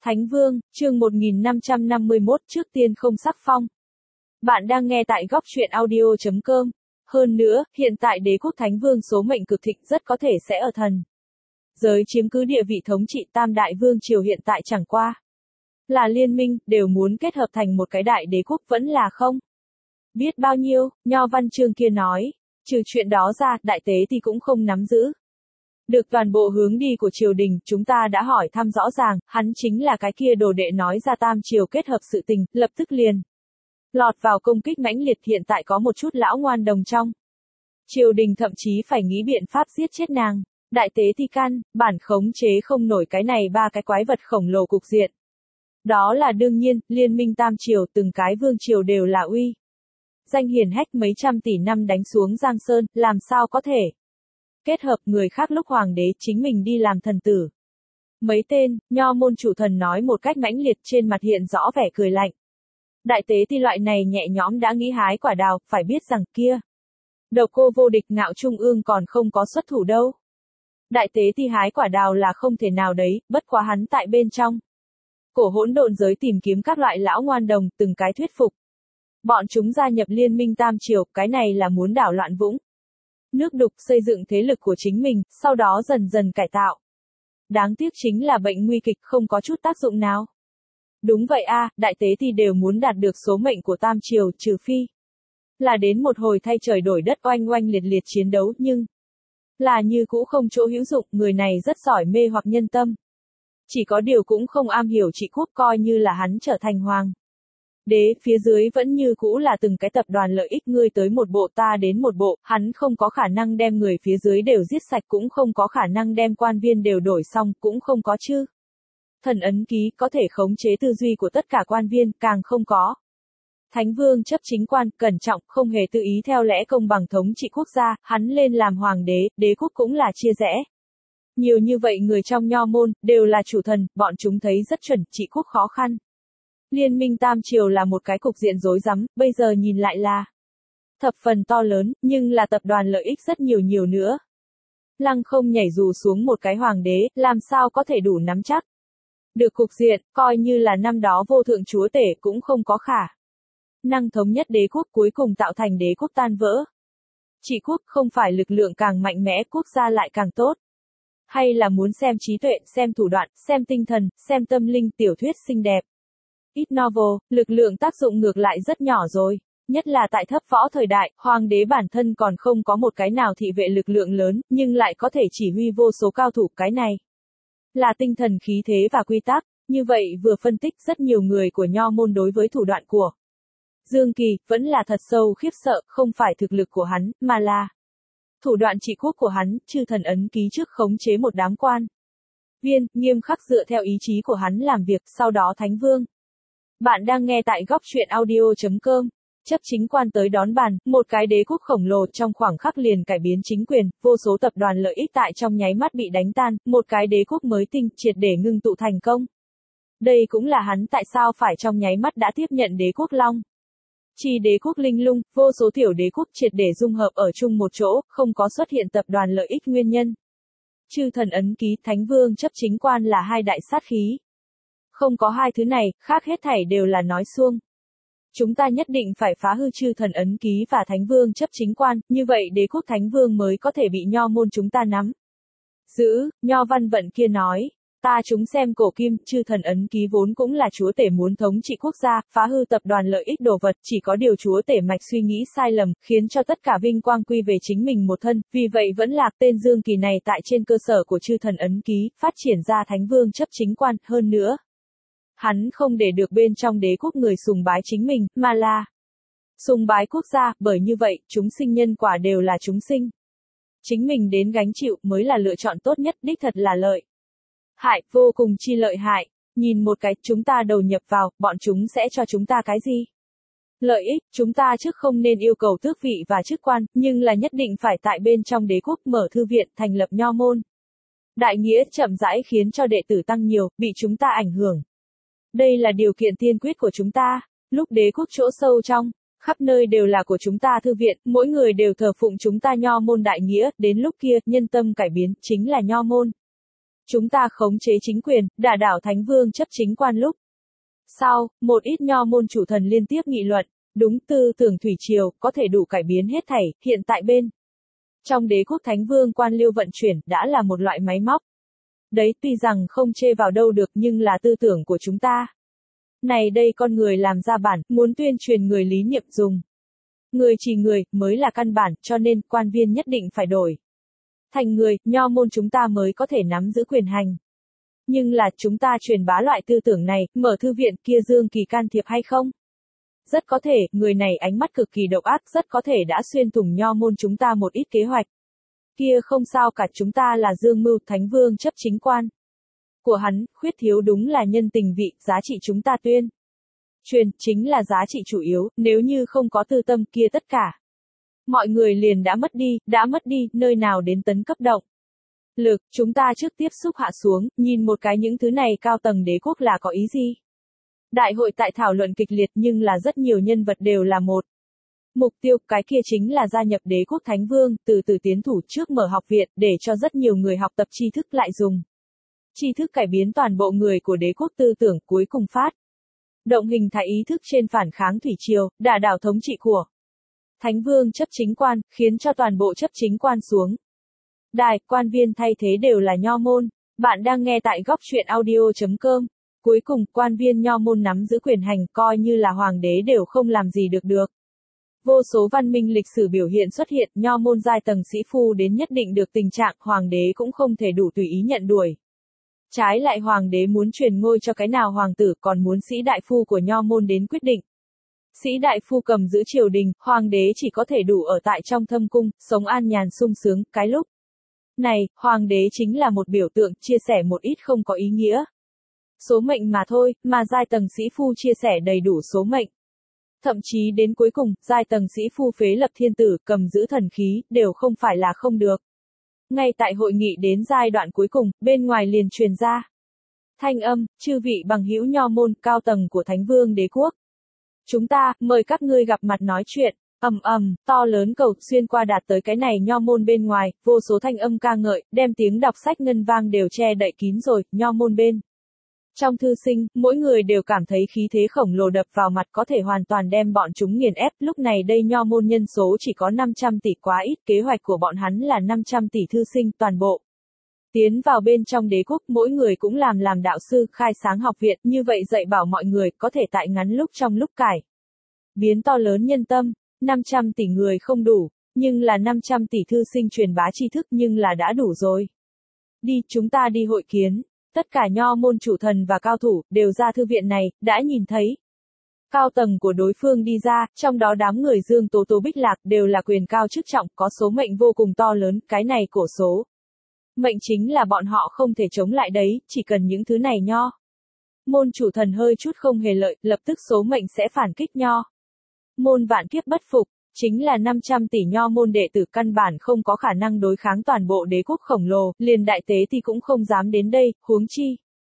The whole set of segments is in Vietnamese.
Thánh Vương, chương 1551 trước tiên không sắc phong. Bạn đang nghe tại góc truyện audio.com. Hơn nữa, hiện tại đế quốc Thánh Vương số mệnh cực thịnh rất có thể sẽ ở thần giới chiếm cứ địa vị thống trị Tam Đại Vương Triều hiện tại chẳng qua là liên minh, đều muốn kết hợp thành một cái đại đế quốc vẫn là không. Biết bao nhiêu, Nho Văn Chương kia nói, trừ chuyện đó ra, đại tế thì cũng không nắm giữ được toàn bộ hướng đi của triều đình, chúng ta đã hỏi thăm rõ ràng, hắn chính là cái kia đồ đệ nói ra tam triều kết hợp sự tình, lập tức liền lọt vào công kích mãnh liệt, hiện tại có một chút lão ngoan đồng trong triều đình thậm chí phải nghĩ biện pháp giết chết nàng. Đại tế thì căn bản khống chế không nổi cái này ba cái quái vật khổng lồ cục diện. Đó là đương nhiên, liên minh tam triều từng cái vương triều đều là uy danh hiển hách mấy trăm tỷ năm đánh xuống Giang Sơn, làm sao có thể kết hợp người khác lúc hoàng đế chính mình đi làm thần tử. Mấy tên, Nho môn chủ thần nói một cách mãnh liệt, trên mặt hiện rõ vẻ cười lạnh. Đại tế ti loại này nhẹ nhõm đã nghĩ hái quả đào, phải biết rằng kia độc cô vô địch ngạo trung ương còn không có xuất thủ đâu. Đại tế ti hái quả đào là không thể nào đấy, bất quá hắn tại bên trong cổ hỗn độn giới tìm kiếm các loại lão ngoan đồng, từng cái thuyết phục bọn chúng gia nhập liên minh tam triều, cái này là muốn đảo loạn vũng nước đục, xây dựng thế lực của chính mình, sau đó dần dần cải tạo. Đáng tiếc chính là bệnh nguy kịch, không có chút tác dụng nào. Đúng vậy a, đại tế thì đều muốn đạt được số mệnh của tam triều, trừ phi là đến một hồi thay trời đổi đất oanh oanh liệt liệt chiến đấu, nhưng là như cũ không chỗ hữu dụng, người này rất giỏi mê hoặc nhân tâm. Chỉ có điều cũng không am hiểu trị quốc, coi như là hắn trở thành hoàng đế, phía dưới vẫn như cũ là từng cái tập đoàn lợi ích, ngươi tới một bộ ta đến một bộ, hắn không có khả năng đem người phía dưới đều giết sạch, cũng không có khả năng đem quan viên đều đổi xong, cũng không có chứ thần ấn ký có thể khống chế tư duy của tất cả quan viên, càng không có Thánh Vương chấp chính quan, cẩn trọng, không hề tự ý theo lẽ công bằng thống trị quốc gia, hắn lên làm hoàng đế, đế quốc cũng là chia rẽ. Nhiều như vậy người trong Nho môn, đều là chủ thần, bọn chúng thấy rất chuẩn, trị quốc khó khăn. Liên minh tam triều là một cái cục diện rối rắm, bây giờ nhìn lại là thập phần to lớn, nhưng là tập đoàn lợi ích rất nhiều nữa. Lăng không nhảy dù xuống một cái hoàng đế, làm sao có thể đủ nắm chắc được cục diện, coi như là năm đó vô thượng chúa tể cũng không có khả năng thống nhất đế quốc, cuối cùng tạo thành đế quốc tan vỡ. Trị quốc không phải lực lượng càng mạnh mẽ, quốc gia lại càng tốt. Hay là muốn xem trí tuệ, xem thủ đoạn, xem tinh thần, xem tâm linh, tiểu thuyết xinh đẹp. Ít novel, lực lượng tác dụng ngược lại rất nhỏ rồi. Nhất là tại thấp võ thời đại, hoàng đế bản thân còn không có một cái nào thị vệ lực lượng lớn, nhưng lại có thể chỉ huy vô số cao thủ, cái này là tinh thần khí thế và quy tắc. Như vậy vừa phân tích, rất nhiều người của Nho môn đối với thủ đoạn của Dương Kỳ, vẫn là thật sâu khiếp sợ, không phải thực lực của hắn, mà là thủ đoạn trị quốc của hắn, chư thần ấn ký trước khống chế một đám quan viên, nghiêm khắc dựa theo ý chí của hắn làm việc, sau đó Thánh Vương. Bạn đang nghe tại góc truyện audio.com. Chấp chính quan tới đón bàn, một cái đế quốc khổng lồ trong khoảng khắc liền cải biến chính quyền, vô số tập đoàn lợi ích tại trong nháy mắt bị đánh tan, một cái đế quốc mới tinh, triệt để ngưng tụ thành công. Đây cũng là hắn tại sao phải trong nháy mắt đã tiếp nhận đế quốc Long Chi đế quốc linh lung, vô số tiểu đế quốc triệt để dung hợp ở chung một chỗ, không có xuất hiện tập đoàn lợi ích nguyên nhân. Chư thần ấn ký, Thánh Vương chấp chính quan là hai đại sát khí. Không có hai thứ này, khác hết thảy đều là nói suông. Chúng ta nhất định phải phá hư chư thần ấn ký và Thánh Vương chấp chính quan, như vậy đế quốc Thánh Vương mới có thể bị Nho môn chúng ta nắm giữ. Nho Văn Vận kia nói, ta chúng xem cổ kim, chư thần ấn ký vốn cũng là chúa tể muốn thống trị quốc gia, phá hư tập đoàn lợi ích đồ vật, chỉ có điều chúa tể mạch suy nghĩ sai lầm, khiến cho tất cả vinh quang quy về chính mình một thân, vì vậy vẫn lạc. Tên Dương Kỳ này tại trên cơ sở của chư thần ấn ký, phát triển ra Thánh Vương chấp chính quan, hơn nữa hắn không để được bên trong đế quốc người sùng bái chính mình, mà là sùng bái quốc gia, bởi như vậy, chúng sinh nhân quả đều là chúng sinh. Chính mình đến gánh chịu mới là lựa chọn tốt nhất, đích thật là lợi hại, vô cùng chi lợi hại. Nhìn một cái, chúng ta đầu nhập vào, bọn chúng sẽ cho chúng ta cái gì? Lợi ích, chúng ta trước không nên yêu cầu tước vị và chức quan, nhưng là nhất định phải tại bên trong đế quốc mở thư viện, thành lập Nho môn. Đại nghĩa chậm rãi khiến cho đệ tử tăng nhiều, bị chúng ta ảnh hưởng. Đây là điều kiện tiên quyết của chúng ta. Lúc đế quốc chỗ sâu trong, khắp nơi đều là của chúng ta thư viện, mỗi người đều thờ phụng chúng ta Nho môn đại nghĩa, đến lúc kia, nhân tâm cải biến, chính là Nho môn. chúng ta khống chế chính quyền, đả đảo Thánh Vương chấp chính quan lúc. Sau, một ít nho môn chủ thần liên tiếp nghị luận, đúng tư tưởng thủy triều, có thể đủ cải biến hết thảy, hiện tại bên. Trong đế quốc Thánh Vương quan liêu vận chuyển, đã là một loại máy móc. Đấy, tuy rằng không chê vào đâu được nhưng là tư tưởng của chúng ta. Này đây con người làm ra bản, muốn tuyên truyền người lý niệm dùng. Người chỉ người, mới là căn bản, cho nên, quan viên nhất định phải đổi. Thành người, nho môn chúng ta mới có thể nắm giữ quyền hành. Nhưng là, chúng ta truyền bá loại tư tưởng này, mở thư viện kia Dương Kỳ can thiệp hay không? Rất có thể, người này ánh mắt cực kỳ độc ác, rất có thể đã xuyên thủng nho môn chúng ta một ít kế hoạch. Kia không sao cả, chúng ta là Dương Mưu, Thánh Vương chấp chính quan. Của hắn, khuyết thiếu đúng là nhân tình vị, giá trị chúng ta tuyên. Truyền, chính là giá trị chủ yếu, nếu như không có tư tâm kia tất cả. Mọi người liền đã mất đi, nơi nào đến tấn cấp động. Lực, chúng ta trước tiếp xúc hạ xuống, nhìn một cái những thứ này cao tầng đế quốc là có ý gì? Đại hội tại thảo luận kịch liệt nhưng là rất nhiều nhân vật đều là một. Mục tiêu, cái kia chính là gia nhập đế quốc Thánh Vương, từ từ tiến thủ trước mở học viện, để cho rất nhiều người học tập tri thức lại dùng. Tri thức cải biến toàn bộ người của đế quốc tư tưởng, cuối cùng phát động hình thái ý thức trên phản kháng thủy triều, đả đảo thống trị của Thánh Vương chấp chính quan, khiến cho toàn bộ chấp chính quan xuống. Đài, quan viên thay thế đều là nho môn. Bạn đang nghe tại góc truyện audio.com. Cuối cùng, quan viên nho môn nắm giữ quyền hành, coi như là hoàng đế đều không làm gì được. Vô số văn minh lịch sử biểu hiện xuất hiện, nho môn giai tầng sĩ phu đến nhất định được tình trạng, hoàng đế cũng không thể đủ tùy ý nhận đuổi. Trái lại hoàng đế muốn truyền ngôi cho cái nào hoàng tử, còn muốn sĩ đại phu của nho môn đến quyết định. Sĩ đại phu cầm giữ triều đình, hoàng đế chỉ có thể đủ ở tại trong thâm cung, sống an nhàn sung sướng, cái lúc này, hoàng đế chính là một biểu tượng, chia sẻ một ít không có ý nghĩa. Số mệnh mà thôi, mà giai tầng sĩ phu chia sẻ đầy đủ số mệnh. Thậm chí đến cuối cùng, giai tầng sĩ phu phế lập thiên tử, cầm giữ thần khí, đều không phải là không được. Ngay tại hội nghị đến giai đoạn cuối cùng, bên ngoài liền truyền ra thanh âm, chư vị bằng hữu nho môn, cao tầng của Thánh Vương đế quốc. Chúng ta, mời các ngươi gặp mặt nói chuyện. To lớn cầu xuyên qua đạt tới cái này nho môn bên ngoài, vô số thanh âm ca ngợi, đem tiếng đọc sách ngân vang đều che đậy kín rồi, nho môn bên. Trong thư sinh, mỗi người đều cảm thấy khí thế khổng lồ đập vào mặt có thể hoàn toàn đem bọn chúng nghiền ép, lúc này đây nho môn nhân số chỉ có 500 tỷ quá ít, kế hoạch của bọn hắn là 500 tỷ thư sinh toàn bộ. Tiến vào bên trong đế quốc, mỗi người cũng làm đạo sư, khai sáng học viện, như vậy dạy bảo mọi người, có thể tại ngắn lúc trong lúc cải biến to lớn nhân tâm. 500 tỷ người không đủ, nhưng là 500 tỷ thư sinh truyền bá tri thức nhưng là đã đủ rồi. Đi, chúng ta đi hội kiến. Tất cả nho môn chủ thần và cao thủ, đều ra thư viện này, đã nhìn thấy. Cao tầng của đối phương đi ra, trong đó đám người Dương Tố Tố Bích Lạc, đều là quyền cao chức trọng, có số mệnh vô cùng to lớn, cái này cổ số. Mệnh chính là bọn họ không thể chống lại đấy, chỉ cần những thứ này nho. Môn chủ thần hơi chút không hề lợi, lập tức số mệnh sẽ phản kích nho. Môn vạn kiếp bất phục, chính là 500 tỷ nho môn đệ tử căn bản không có khả năng đối kháng toàn bộ đế quốc khổng lồ, liền đại tế thì cũng không dám đến đây, huống chi.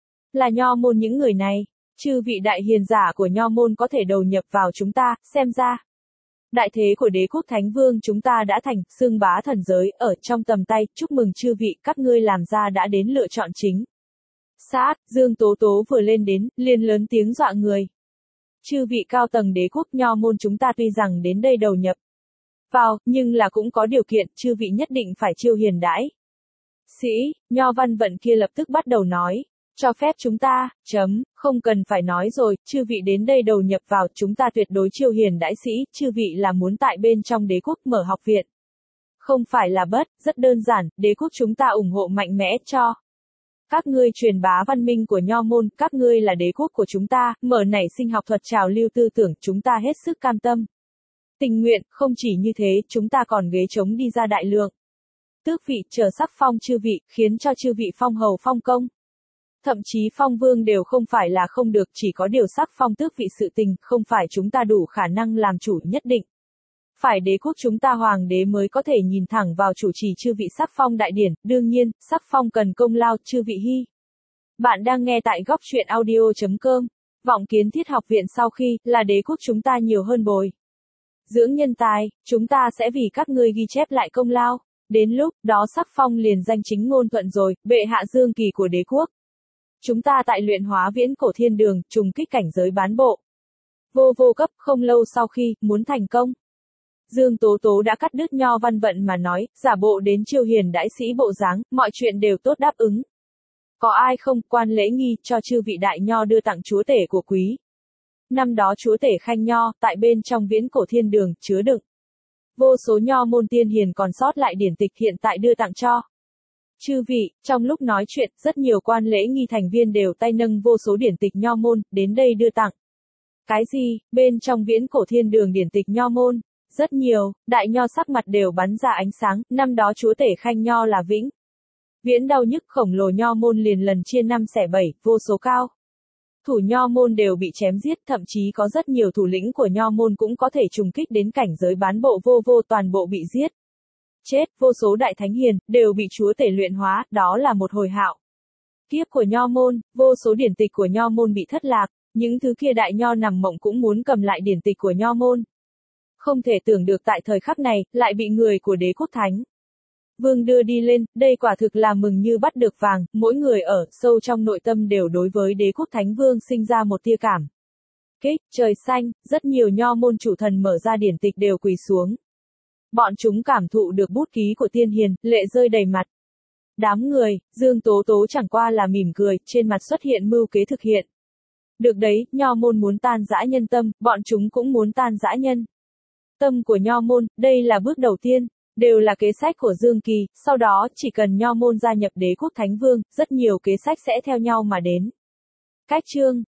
Là nho môn những người này, chư vị đại hiền giả của nho môn có thể đầu nhập vào chúng ta, xem ra. Đại thế của đế quốc Thánh Vương chúng ta đã thành, xưng bá thần giới, ở trong tầm tay, chúc mừng chư vị, các ngươi làm ra đã đến lựa chọn chính. Sát, Dương Tố Tố vừa lên đến, liền lớn tiếng dọa người. Chư vị cao tầng đế quốc nho môn chúng ta tuy rằng đến đây đầu nhập vào, nhưng là cũng có điều kiện, chư vị nhất định phải chiêu hiền đãi. Sĩ, nho văn vận kia lập tức bắt đầu nói, cho phép chúng ta, không cần phải nói rồi, chư vị đến đây đầu nhập vào, chúng ta tuyệt đối chiêu hiền đãi sĩ, chư vị là muốn tại bên trong đế quốc mở học viện. Không phải là rất đơn giản, đế quốc chúng ta ủng hộ mạnh mẽ cho. Các ngươi truyền bá văn minh của nho môn, các ngươi là đế quốc của chúng ta, mở nảy sinh học thuật trào lưu tư tưởng, chúng ta hết sức cam tâm. Tình nguyện, không chỉ như thế, chúng ta còn ghế trống đi ra đại lượng. Tước vị, chờ sắc phong chư vị, khiến cho chư vị phong hầu phong công. Thậm chí phong vương đều không phải là không được, chỉ có điều sắc phong tước vị sự tình, không phải chúng ta đủ khả năng làm chủ nhất định. Phải đế quốc chúng ta hoàng đế mới có thể nhìn thẳng vào chủ trì chư vị sắc phong đại điển, đương nhiên, sắc phong cần công lao, chư vị hy. Bạn đang nghe tại góc truyện audio.com. Vọng Kiến Thiết học viện sau khi, là đế quốc chúng ta nhiều hơn bồi dưỡng nhân tài, chúng ta sẽ vì các ngươi ghi chép lại công lao. Đến lúc đó sắc phong liền danh chính ngôn thuận rồi, bệ hạ Dương Kỳ của đế quốc. Chúng ta tại luyện hóa viễn cổ thiên đường, trùng kích cảnh giới bán bộ. Vô vô cấp, không lâu sau khi, muốn thành công. Dương Tố Tố đã cắt đứt Nho Văn Vận mà nói, giả bộ đến chiêu hiền đãi sĩ bộ dáng, mọi chuyện đều tốt đáp ứng. Có ai không, quan lễ nghi, cho chư vị đại nho đưa tặng chúa tể của quý. Năm đó chúa tể Khanh Nho, tại bên trong viễn cổ thiên đường, chứa đựng. Vô số nho môn tiên hiền còn sót lại điển tịch hiện tại đưa tặng cho. Chư vị, trong lúc nói chuyện, rất nhiều quan lễ nghi thành viên đều tay nâng vô số điển tịch nho môn, đến đây đưa tặng. Cái gì, bên trong viễn cổ thiên đường điển tịch nho môn? Rất nhiều, đại nho sắc mặt đều bắn ra ánh sáng, năm đó chúa tể Khanh Nho là vĩnh. Viễn đau nhức khổng lồ nho môn liền lần chia 5/7, vô số cao. Thủ nho môn đều bị chém giết, thậm chí có rất nhiều thủ lĩnh của nho môn cũng có thể trùng kích đến cảnh giới bán bộ vô toàn bộ bị giết. Chết, vô số đại thánh hiền, đều bị chúa tể luyện hóa, đó là một hồi hạo. Kiếp của nho môn, vô số điển tịch của nho môn bị thất lạc, những thứ kia đại nho nằm mộng cũng muốn cầm lại điển tịch của nho môn. Không thể tưởng được tại thời khắc này, lại bị người của đế quốc thánh vương đưa đi lên, đây quả thực là mừng như bắt được vàng, mỗi người ở sâu trong nội tâm đều đối với đế quốc thánh vương sinh ra một tia cảm kích, trời xanh, rất nhiều nho môn chủ thần mở ra điển tịch đều quỳ xuống. Bọn chúng cảm thụ được bút ký của tiên hiền, lệ rơi đầy mặt. Đám người, Dương Tố Tố chẳng qua là mỉm cười, trên mặt xuất hiện mưu kế thực hiện. Được đấy, nho môn muốn tan rã nhân tâm, bọn chúng cũng muốn tan rã nhân tâm của nho môn, đây là bước đầu tiên, đều là kế sách của Dương Kỳ, sau đó chỉ cần nho môn gia nhập đế quốc thánh vương, rất nhiều kế sách sẽ theo nhau mà đến. Cách chương